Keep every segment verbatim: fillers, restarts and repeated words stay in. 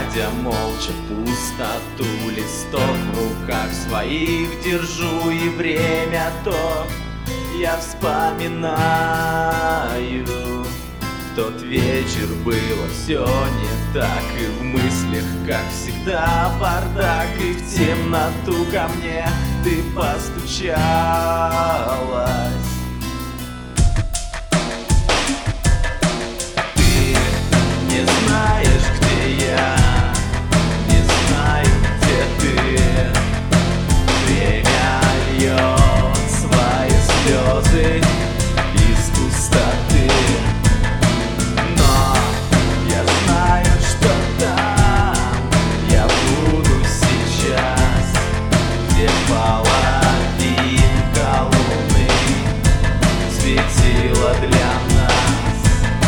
Глядя молча пустоту, листок в руках своих держу, и время то я вспоминаю. В тот вечер было все не так, и в мыслях, как всегда, бардак, и в темноту ко мне ты постучалась. Ты не знаешь, где я, не знаю, где ты. Время льет свои слезы из пустоты, но я знаю, что там я буду сейчас, где половинка луны светила для нас.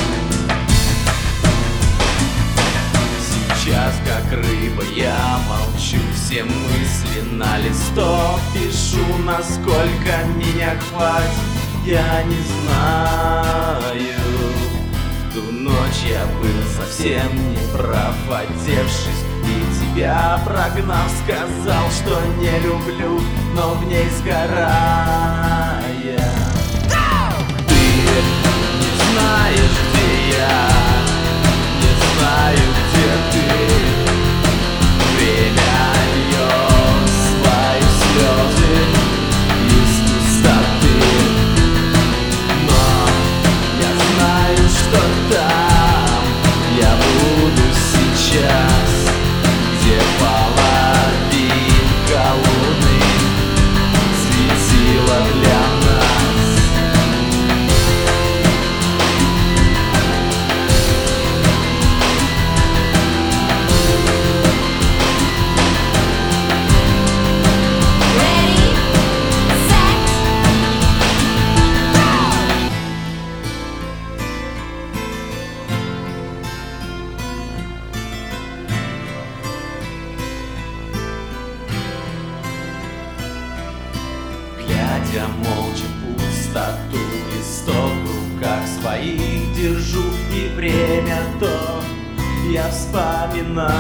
Сейчас, как рыба, я молчу, все мысли на листок пишу. Насколько меня хватит, я не знаю. В ту ночь я был совсем не прав, одевшись и тебя прогнав, сказал, что не люблю, но в ней сгорая. Ты не знаешь, где я, не знаю, где ты. Время льет свои слезы из пустоты, но я знаю, что там я буду сейчас, где половинка луны светила для нас. Глядя молча пустоту, листок в руках своих держу, и время то я вспоминаю.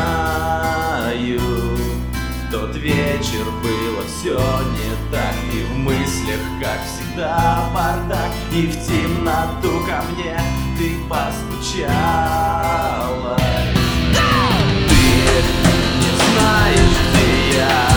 В тот вечер было все не так, и в мыслях, как всегда, бардак, и в темноту ко мне ты постучалась. Ты не знаешь, где я,